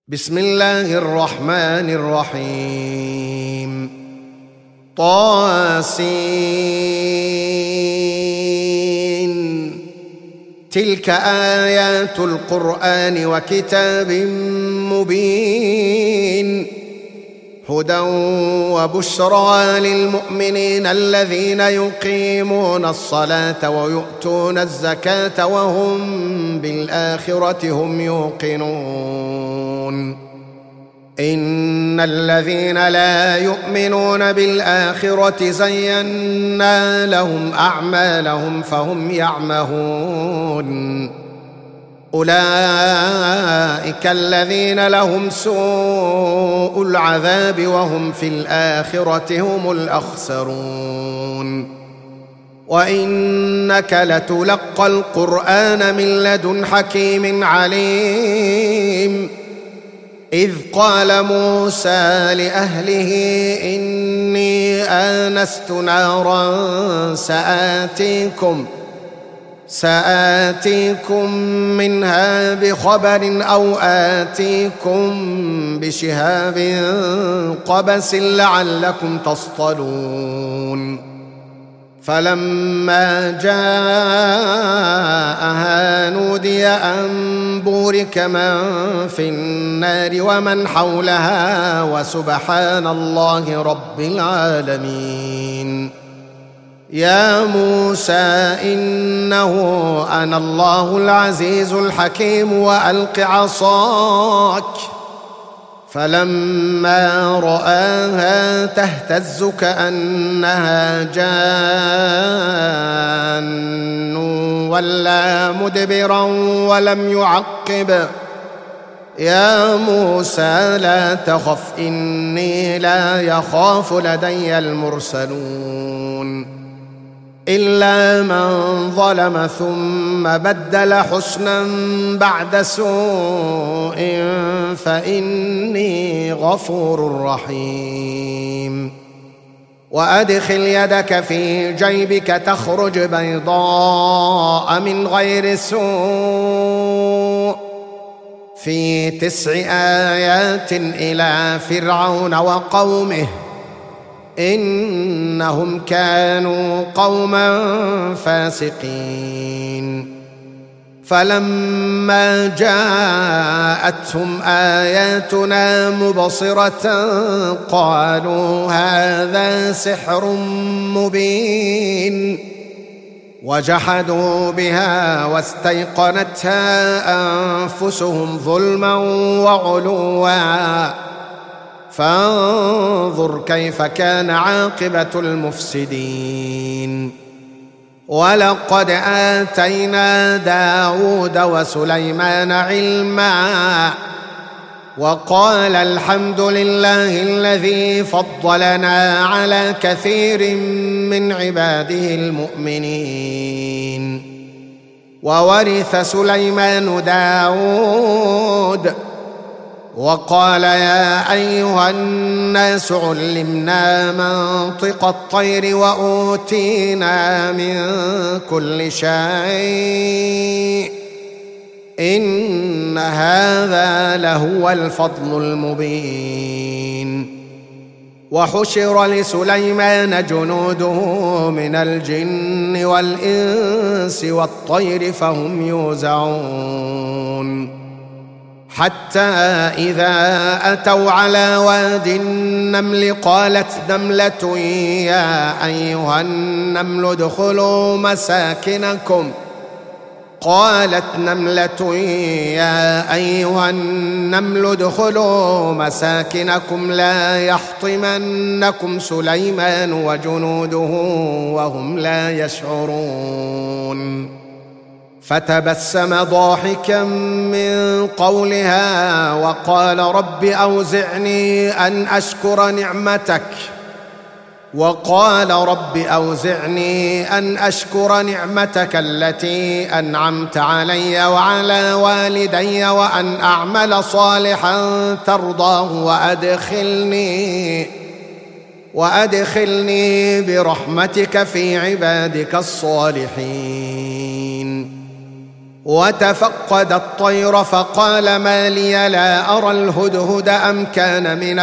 بسم الله الرحمن الرحيم طاسين تلك آيات القرآن وكتاب مبين هدى وبشرى للمؤمنين الذين يقيمون الصلاة ويؤتون الزكاة وهم بالآخرة هم يوقنون إن الذين لا يؤمنون بالآخرة زينا لهم أعمالهم فهم يعمهون أولئك الذين لهم سوء العذاب وهم في الآخرة هم الأخسرون وإنك لتلقى القرآن من لدن حكيم عليم إذ قال موسى لأهله إني آنست نارا سآتيكم منها بخبر أو آتيكم بشهاب قبس لعلكم تصطلون فلما جاءها نودي أن بورك من في النار ومن حولها وسبحان الله رب العالمين يا موسى إنه أنا الله العزيز الحكيم وألق عصاك فلما رآها تهتز كأنها جان ولا مدبرا ولم يعقب يا موسى لا تخف إني لا يخاف لدي المرسلون إلا من ظلم ثم بدل حسنا بعد سوء فإني غفور رحيم وأدخل يدك في جيبك تخرج بيضاء من غير سوء في 9 آيات إلى فرعون وقومه إنهم كانوا قوما فاسقين فلما جاءتهم آياتنا مبصرة قالوا هذا سحر مبين وجحدوا بها واستيقنتها أنفسهم ظلما وعلوا فانظر كيف كان عاقبة المفسدين ولقد آتينا داود وسليمان علما وقال الحمد لله الذي فضلنا على كثير من عباده المؤمنين وورث سليمان داود وقال يا أيها الناس علمنا منطق الطير وأوتينا من كل شيء إن هذا لهو الفضل المبين وحشر لسليمان جنوده من الجن والإنس والطير فهم يوزعون حتى إذا أتوا على واد النمل قالت نملة يا أيها النمل ادخلوا مساكنكم لا يحطمنكم سليمان وجنوده وهم لا يشعرون فتبسم ضاحكا من قولها وقال رب أوزعني أن أشكر نعمتك التي أنعمت علي وعلى والدي وأن أعمل صالحا ترضاه وأدخلني برحمتك في عبادك الصالحين وتفقد الطير فقال ما لي لا أرى الهدهد أم كان من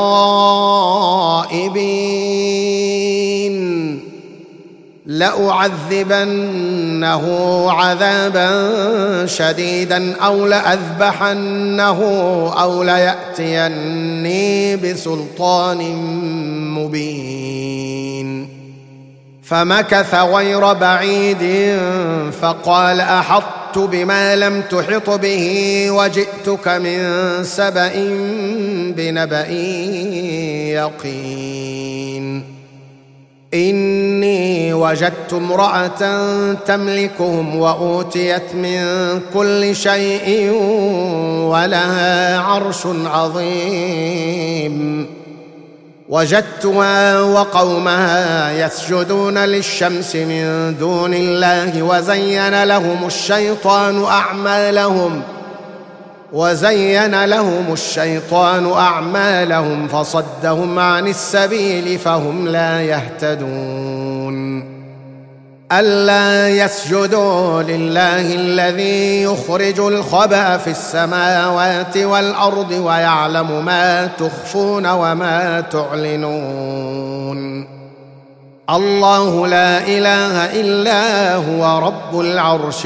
الغائبين لأعذبنه عذابا شديدا أو لأذبحنه أو ليأتيني بسلطان مبين. فمكث غير بعيد فقال أحطت بما لم تحط به وجئتك من سبأ بنبأ يقين. إني وجدت امرأة تملكهم وأوتيت من كل شيء ولها عرش عظيم. وجدتها وقومها يسجدون للشمس من دون الله وزين لهم الشيطان أعمالهم فصدهم عن السبيل فهم لا يهتدون. ألا يسجدوا لله الذي يخرج الخبأ في السماوات والأرض ويعلم ما تخفون وما تعلنون. الله لا إله إلا هو رب العرش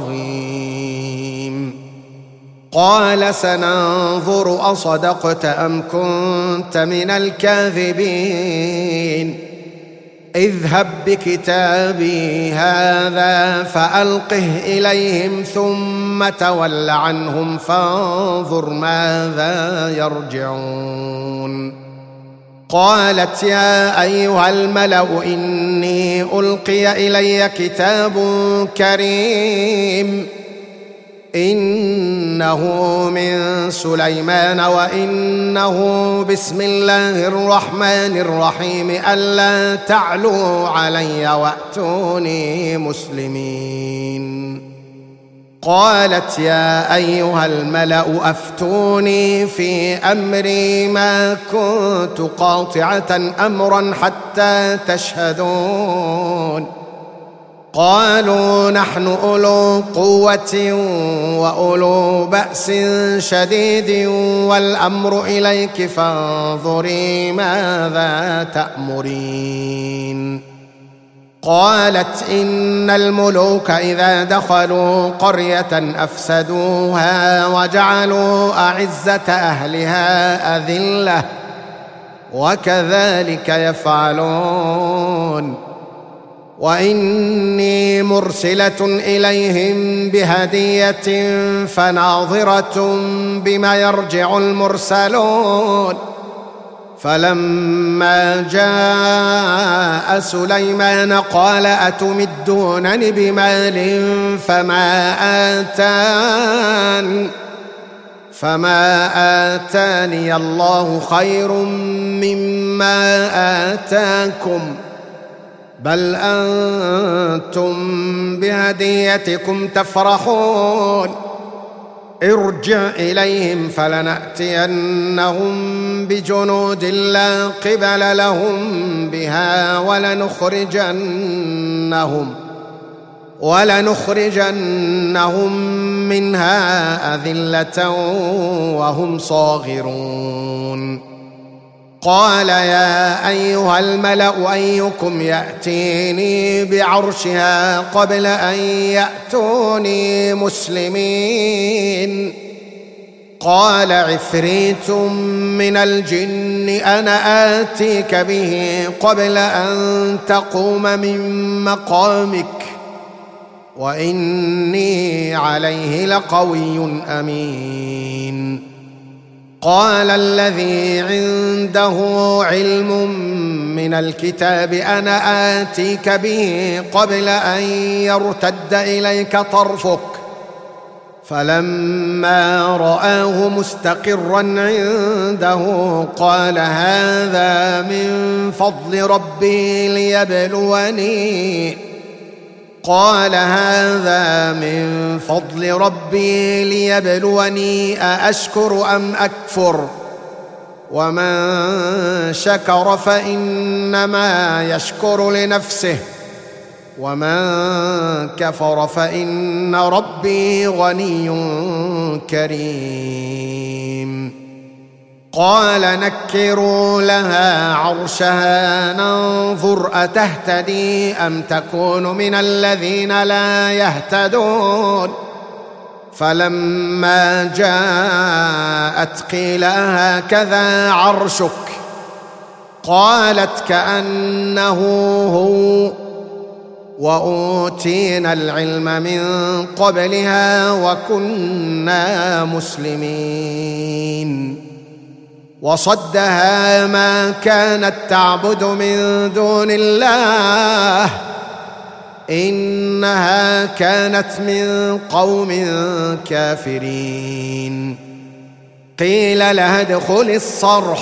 العظيم. قال سننظر أصدقت أم كنت من الكاذبين اذهب بكتابي هذا فألقه إليهم ثم تول عنهم فانظر ماذا يرجعون. قالت يا أيها الملأ إني ألقي إلي كتاب كريم إنه من سليمان وإنه بسم الله الرحمن الرحيم ألا تعلوا علي وأتوني مسلمين. قالت يا أيها الملأ أفتوني في أمري ما كنت قاطعة أمرا حتى تشهدون. قالوا نحن أولو قوة وأولو بأس شديد والأمر إليك فانظري ماذا تأمرين. قالت إن الملوك إذا دخلوا قرية أفسدوها وجعلوا أعزة أهلها أذلة وكذلك يفعلون. وإني مرسلة إليهم بهدية فناظرة بما يرجع المرسلون. فلما جاء سليمان قال أتمدونني بمال فما آتاني الله خير مما آتاكم بل أنتم بهديتكم تفرحون. ارجع إليهم فلنأتينهم بجنود لا قبل لهم بها ولنخرجنهم منها أذلة وهم صاغرون. قال يا أيها الملأ أيكم يأتيني بعرشها قبل أن يأتوني مسلمين. قال عفريت من الجن أنا آتيك به قبل أن تقوم من مقامك وإني عليه لقوي أمين. قال الذي عنده علم من الكتاب أنا آتيك به قبل أن يرتد إليك طرفك فلما رآه مستقرا عنده قال هذا من فضل ربي ليبلوني أأشكر أم أكفر ومن شكر فإنما يشكر لنفسه ومن كفر فإن ربي غني كريم. قال نكروا لها عرشها ننظر أتهتدي أم تكون من الذين لا يهتدون. فلما جاءت قيل هكذا عرشك قالت كأنه هو وأوتينا العلم من قبلها وكنا مسلمين. وصدها ما كانت تعبد من دون الله إنها كانت من قوم كافرين. قيل لها ادخل الصرح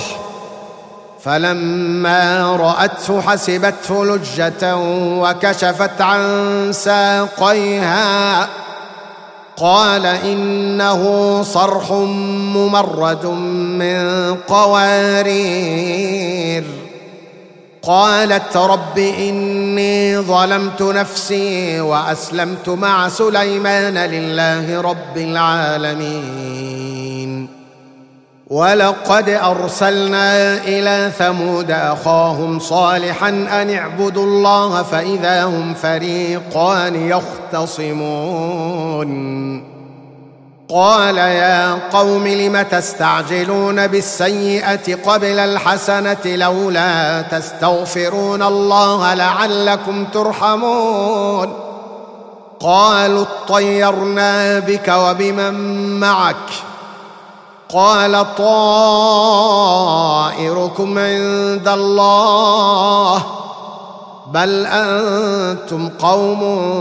فلما رأته حسبته لجة وكشفت عن ساقيها قال إنه صرح ممرد من قوارير. قالت رب إني ظلمت نفسي وأسلمت مع سليمان لله رب العالمين. ولقد أرسلنا إلى ثمود أخاهم صالحا أن اعبدوا الله فإذا هم فريقان يختصمون. قال يا قوم لم تستعجلون بالسيئة قبل الحسنة لولا تستغفرون الله لعلكم ترحمون. قالوا اطيرنا بك وبمن معك قال طائركم عند الله بل أنتم قوم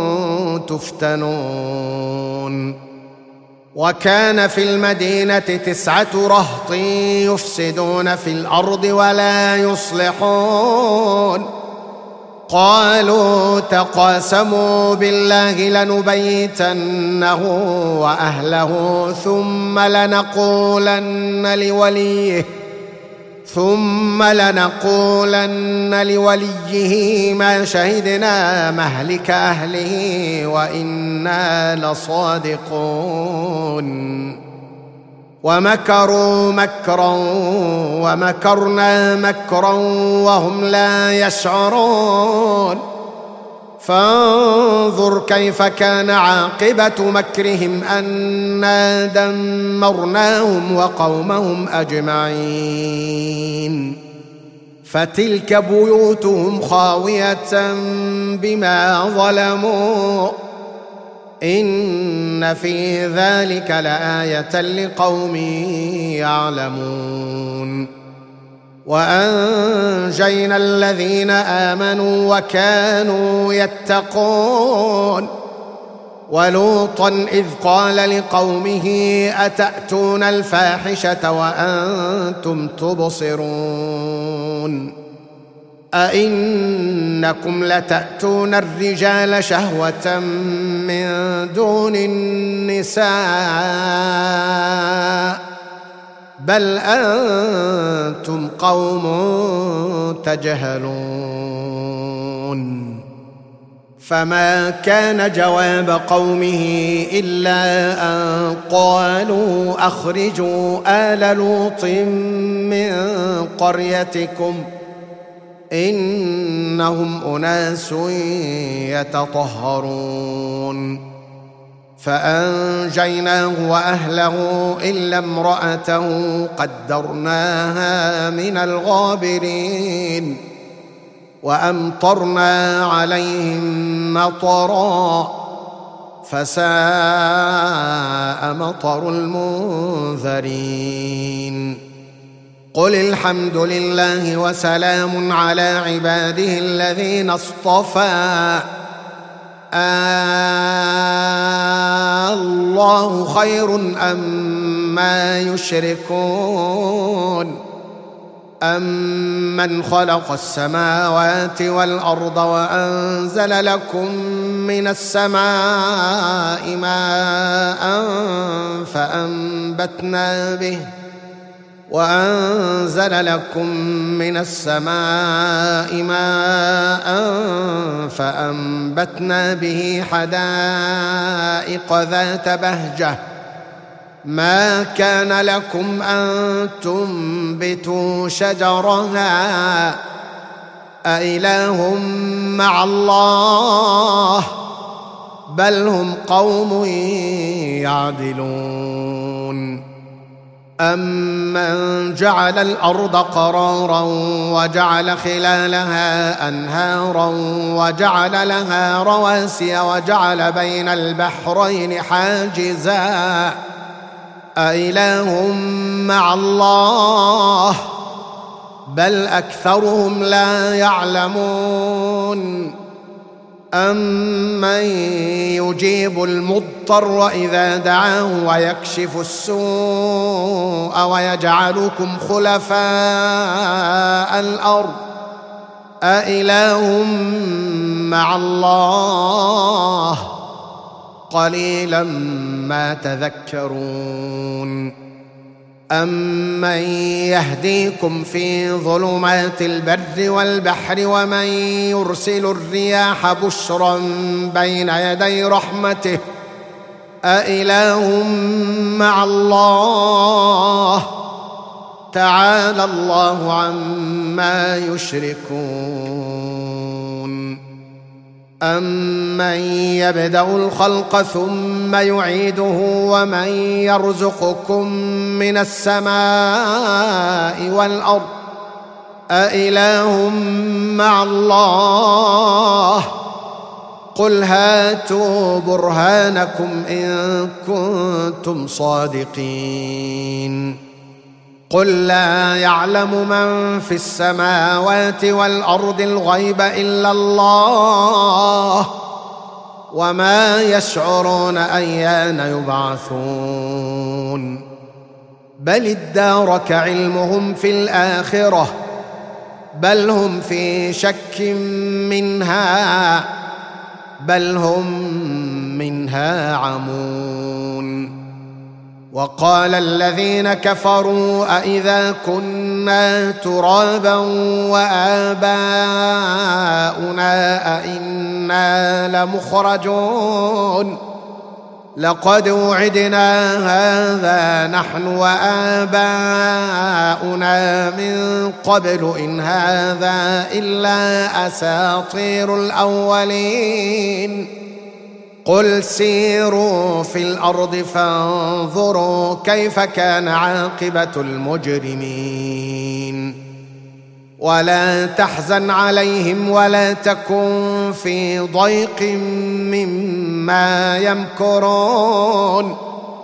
تفتنون. وكان في المدينة 9 رهط يفسدون في الأرض ولا يصلحون. قالوا تقاسموا بالله لنبيتنه وأهله ثم لنقولن لوليه ما شهدنا مهلك أهله وإنا لصادقون. ومكروا مكرا ومكرنا مكرا وهم لا يشعرون. فانظر كيف كان عاقبة مكرهم أنا دمرناهم وقومهم أجمعين. فتلك بيوتهم خاوية بما ظلموا إن في ذلك لآية لقوم يعلمون. وأنجينا الذين آمنوا وكانوا يتقون. ولوطا إذ قال لقومه أتأتون الفاحشة وأنتم تبصرون أئنكم لتأتون الرجال شهوة من دون النساء بل أنتم قوم تجهلون. فما كان جواب قومه إلا أن قالوا أخرجوا آل لوط من قريتكم إنهم أناس يتطهرون. فأنجيناه وأهله إلا امرأته قدرناها من الغابرين. وأمطرنا عليهم مطرا فساء مطر المنذرين. قل الحمد لله وسلام على عباده الذين اصطفى الله خير أما يشركون أمن خلق السماوات والأرض وأنزل لكم من السماء ماء وأنزل لكم من السماء ماء فأنبتنا به حدائق ذات بهجة ما كان لكم أن تنبتوا شجرها أإله مع الله بل هم قوم يعدلون أمن جعل الأرض قرارا وجعل خلالها أنهارا وجعل لها رواسي وجعل بين البحرين حاجزا أإله مع الله بل أكثرهم لا يعلمون أمن يجيب المضطر إذا دعاه ويكشف السوء ويجعلكم خلفاء الأرض أإله مع الله قليلا ما تذكرون أمن يهديكم في ظلمات البر والبحر ومن يرسل الرياح بشرا بين يدي رحمته أإله مع الله تعالى الله عما يشركون أمن يبدأ الخلق ثم يعيده ومن يرزقكم من السماء والأرض أإله مع الله قل هاتوا برهانكم إن كنتم صادقين قل لا يعلم من في السماوات والأرض الغيب إلا الله وما يشعرون أيان يبعثون بل ادارك علمهم في الآخرة بل هم في شك منها بل هم منها عمون وقال الذين كفروا أإذا كنا ترابا وآباؤنا أإنا لمخرجون لقد وعدنا هذا نحن وآباؤنا من قبل إن هذا إلا أساطير الأولين قل سيروا في الأرض فانظروا كيف كان عاقبة المجرمين ولا تحزن عليهم ولا تكن في ضيق مما يمكرون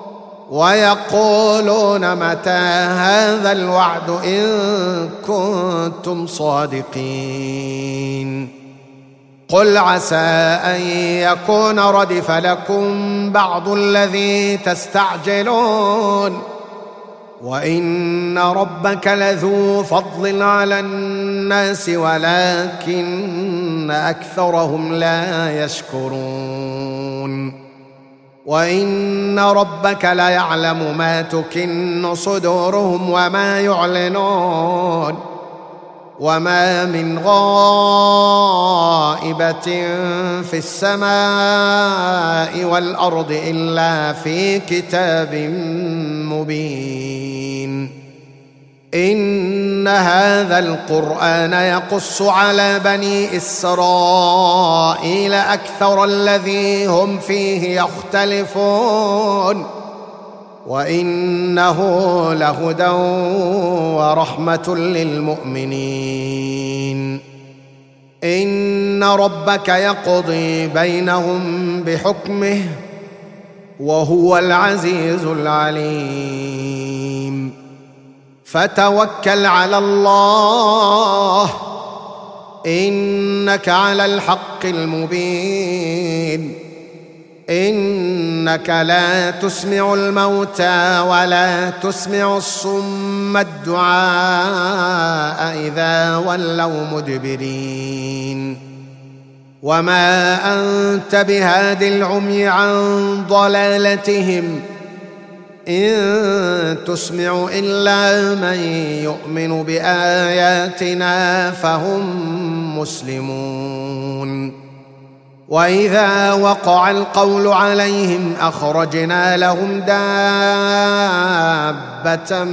ويقولون متى هذا الوعد إن كنتم صادقين قل عسى أن يكون ردف لكم بعض الذي تستعجلون وإن ربك لذو فضل على الناس ولكن أكثرهم لا يشكرون وإن ربك ليعلم ما تكن صدورهم وما يعلنون وما من غائبة في السماء والأرض إلا في كتاب مبين إن هذا القرآن يقص على بني إسرائيل أكثر الذي هم فيه يختلفون وإنه لهدى ورحمة للمؤمنين إن ربك يقضي بينهم بحكمه وهو العزيز العليم فتوكل على الله إنك على الحق المبين إنك لا تسمع الموتى ولا تسمع الصم الدعاء إذا ولوا مدبرين وما أنت بهاد العمي عن ضلالتهم إن تسمع إلا من يؤمن بآياتنا فهم مسلمون. وإذا وقع القول عليهم أخرجنا لهم دابة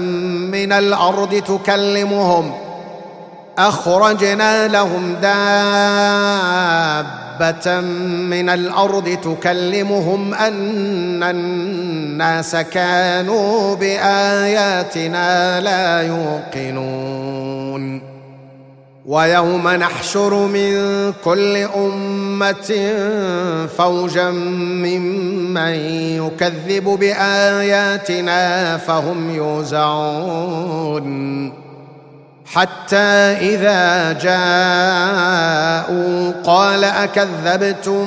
من الأرض تكلمهم أن الناس كانوا بآياتنا لا يوقنون. ويوم نحشر من كل أمة فوجا ممن يكذب بآياتنا فهم يوزعون حتى إذا جاءوا قال أكذبتم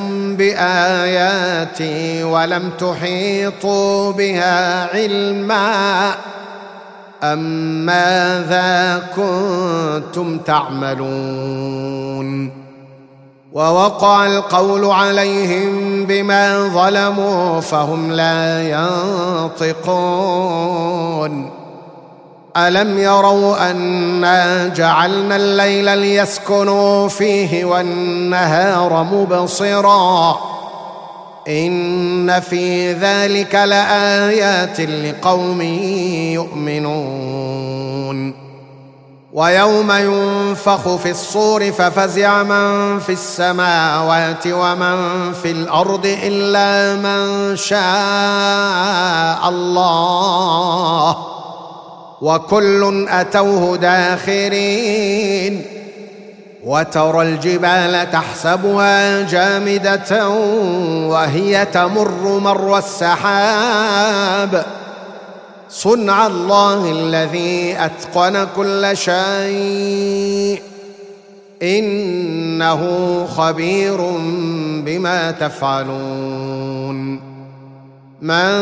بآياتي ولم تحيطوا بها علما أم ماذا كنتم تعملون. ووقع القول عليهم بما ظلموا فهم لا ينطقون. ألم يروا أنا جعلنا الليل ليسكنوا فيه والنهار مبصرا إن في ذلك لآيات لقوم يؤمنون. ويوم ينفخ في الصور ففزع من في السماوات ومن في الأرض إلا من شاء الله وكل أتوه داخرين. وترى الجبال تحسبها جامدة وهي تمر مر السحاب صنع الله الذي أتقن كل شيء إنه خبير بما تفعلون. من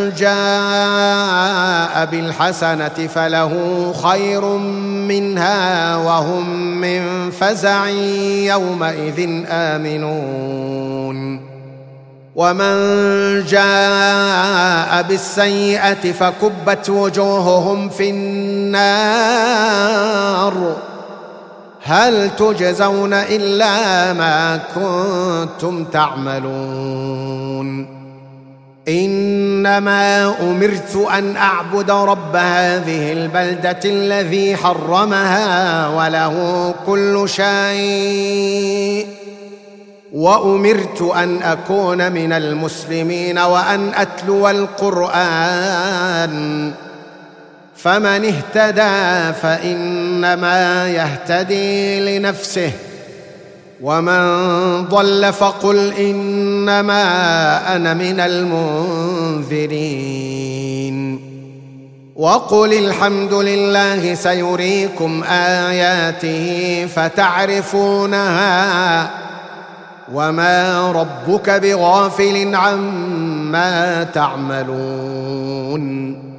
جاء بالحسنة فله خير منها وهم من فزع يومئذ آمنون. ومن جاء بالسيئة فكبت وجوههم في النار هل تجزون إلا ما كنتم تعملون. إنما أمرت أن أعبد رب هذه البلدة الذي حرمها وله كل شيء وأمرت أن أكون من المسلمين وأن أتلو القرآن فمن اهتدى فإنما يهتدي لنفسه ومن ضل فقل إنما أنا من المنذرين. وقل الحمد لله سيريكم آياته فتعرفونها وما ربك بغافل عما تعملون.